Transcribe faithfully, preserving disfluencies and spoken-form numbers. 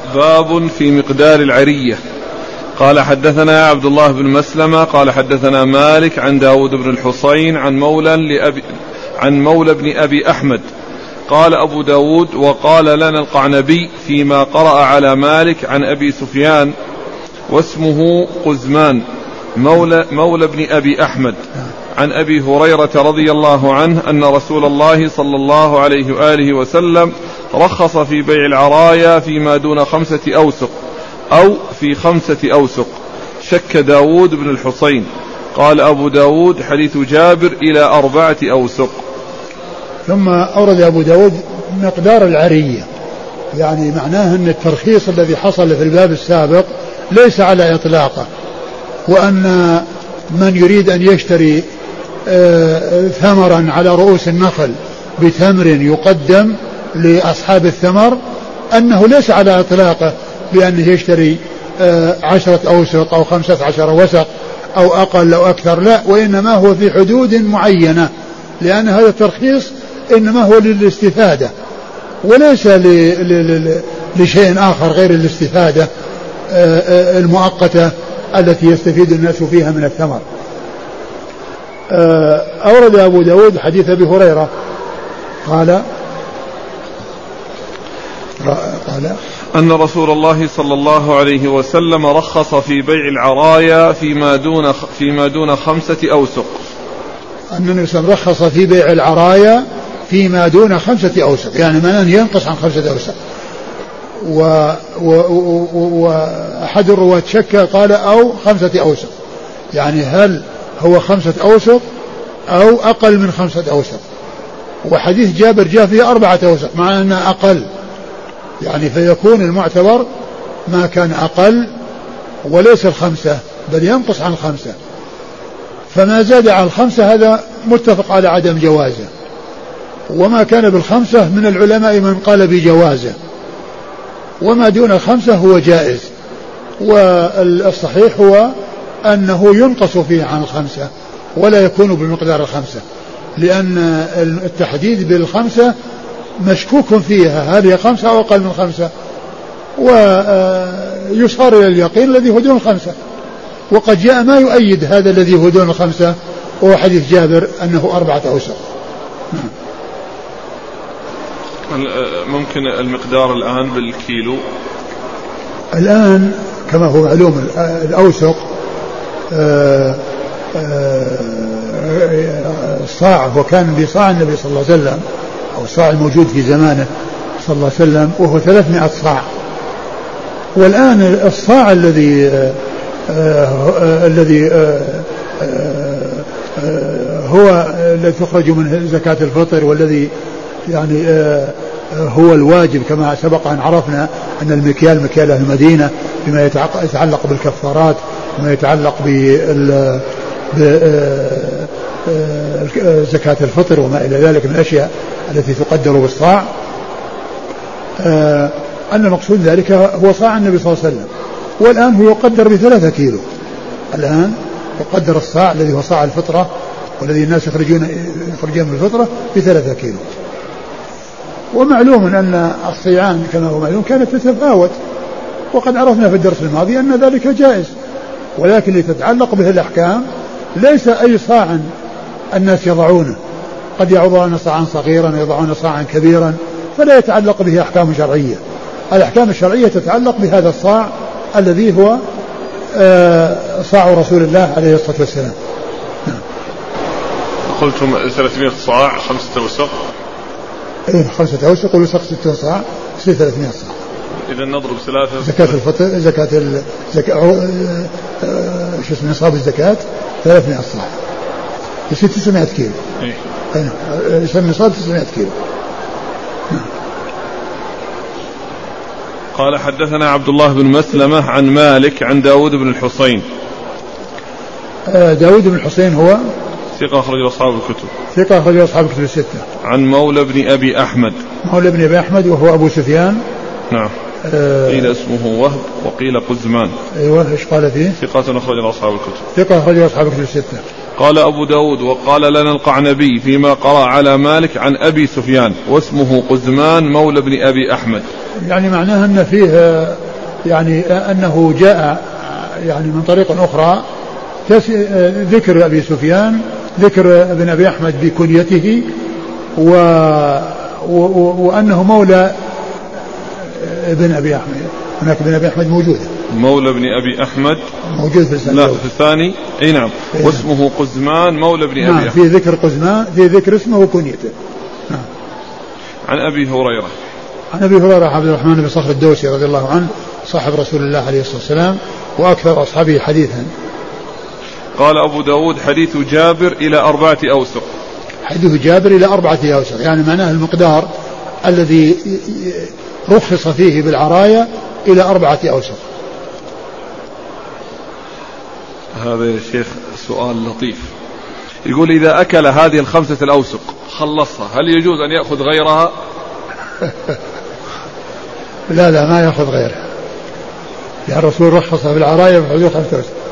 باب في مقدار العرية. قال حدثنا عبد الله بن مسلمة قال حدثنا مالك عن داود بن الحصين عن مولى لأبي عن مولى بن أبي أحمد. قال أبو داود وقال لنا القعنبي فيما قرأ على مالك عن أبي سفيان واسمه قزمان مولى, مولى بن أبي أحمد عن أبي هريرة رضي الله عنه أن رسول الله صلى الله عليه وآله وسلم رخص في بيع العرايا فيما دون خمسة أوسق أو في خمسة أوسق. شك داود بن الحصين. قال أبو داود حديث جابر إلى أربعة أوسق. ثم أورد أبو داود مقدار العرية، يعني معناه أن الترخيص الذي حصل في الباب السابق ليس على إطلاقه، وأن من يريد أن يشتري ثمرا على رؤوس النخل بتمر يقدم لأصحاب الثمر أنه ليس على إطلاقه بأنه يشتري عشرة أوسق أو خمسة عشر وسق أو أقل أو أكثر، لا، وإنما هو في حدود معينة، لأن هذا الترخيص إنما هو للاستفادة وليس لشيء آخر غير الاستفادة المؤقتة التي يستفيد الناس فيها من الثمر. أورد أبو داود حديث أبي هريرة قال قال أن رسول الله صلى الله عليه وسلم رخص في بيع العرايا فيما دون فيما دون خمسة أوسق. أن النبي صلى الله عليه وسلم رخص في بيع العرايا فيما دون خمسة أوسق، يعني من أن ينقص عن خمسة أوسق. وأحد الرواة شك قال أو خمسة أوسق، يعني هل هو خمسة أوسق أو أقل من خمسة أوسق. وحديث جابر جاء فيه أربعة أوسق مع أنه أقل، يعني فيكون المعتبر ما كان أقل وليس الخمسة بل ينقص عن الخمسة، فما زاد عن الخمسة هذا متفق على عدم جوازه، وما كان بالخمسة من العلماء من قال بجوازه، وما دون الخمسة هو جائز. والصحيح هو أنه ينقص فيه عن الخمسة ولا يكون بمقدار الخمسة، لأن التحديد بالخمسة مشكوك فيها، هل هي خمسة أو أقل من خمسة، ويشار إلى اليقين الذي هو دون الخمسة. وقد جاء ما يؤيد هذا الذي هو دون الخمسة، وهو حديث جابر أنه أربعة أوسق. ممكن المقدار الآن بالكيلو؟ الآن كما هو معلوم الأوسق الصاع، وكان بصاع النبي صلى الله عليه وسلم أو الصاع الموجود في زمانه صلى الله عليه وسلم وهو ثلاثمائة صاع. والآن الصاع الذي الذي هو الذي تخرج منه زكاة الفطر، والذي يعني هو الواجب كما سبق أن عرفنا أن المكيال مكيال أهل المدينة بما يتعلق بالكفارات وما يتعلق بزكاة الفطر وما إلى ذلك من الأشياء التي تقدر بالصاع. أن المقصود ذلك هو صاع النبي صلى الله عليه وسلم، والآن هو يقدر بثلاثة كيلو. الآن يقدر الصاع الذي هو صاع الفطرة والذي الناس يخرجون يخرجون من الفطرة بثلاثة كيلو. ومعلوم أن الصيعان كما هو معلوم كانت تتفاوت، وقد عرفنا في الدرس الماضي أن ذلك جائز، ولكن لتتعلق به الأحكام ليس أي صاع الناس يضعونه، قد يضعون صاعا صغيرا ويضعون صاعا كبيرا، فلا يتعلق به أحكام شرعية. الأحكام الشرعية تتعلق بهذا الصاع الذي هو صاع رسول الله عليه الصلاة والسلام. قلتم ثلاثمائة صاع خمسة أوسق. إيه خمسة أوسق والوسق ستة صاع يصير ثلاثمائة صاع. إذا نضرب ثلاثة. زكاة الفطر زكاة الزكاة شو اسمه نصاب الزكاة ثلاثمائة صاع يصير تسعمائة كيلو. إيه. يصير نصاب تسعمائة كيلو. قال حدثنا عبد الله بن مسلمة عن مالك عن داود بن الحصين. داود بن الحصين هو ثقة أخرج أصحاب الكتب. ثقة أخرج أصحاب الكتب الستة. عن مولى بن أبي أحمد. مولى بن أبي أحمد وهو أبو سفيان. نعم. آه قيل اسمه وهب وقيل قزمان. أيوه إيش قال فيه؟ ثقة أخرج أصحاب الكتب. ثقة أخرج أصحاب الكتب الستة. قال أبو داود وقال لنا القعنبي فيما قرأ على مالك عن أبي سفيان واسمه قزمان مولى بن أبي أحمد. يعني معناه أن فيه يعني أنه جاء يعني من طريق أخرى ذكر أبي سفيان، ذكر ابن أبي أحمد بكنيته و... و... وأنه مولى ابن أبي أحمد. هناك ابن أبي أحمد موجود، مولى ابن أبي أحمد موجود في السنة. لا في الثاني أي نعم. إيه. واسمه قزمان مولى ابن نعم. أبي أحمد. في ذكر قزمان، في ذكر اسمه وكنيته. نعم. عن أبي هريرة عن أبي هريرة عبد الرحمن بن صخر الدوسي رضي الله عنه صاحب رسول الله عليه الصلاة والسلام وأكثر أصحابه حديثا. قال أبو داود حديث جابر إلى أربعة أوسق. حديث جابر إلى أربعة أوسق يعني معناه المقدار الذي رخص فيه بالعراية إلى أربعة أوسق. هذا يا شيخ سؤال لطيف، يقول إذا أكل هذه الخمسة الأوسق خلصها هل يجوز أن يأخذ غيرها؟ لا لا ما يأخذ غيرها، يعني الرسول رخص بالعراية بحدود خمسة أوسق.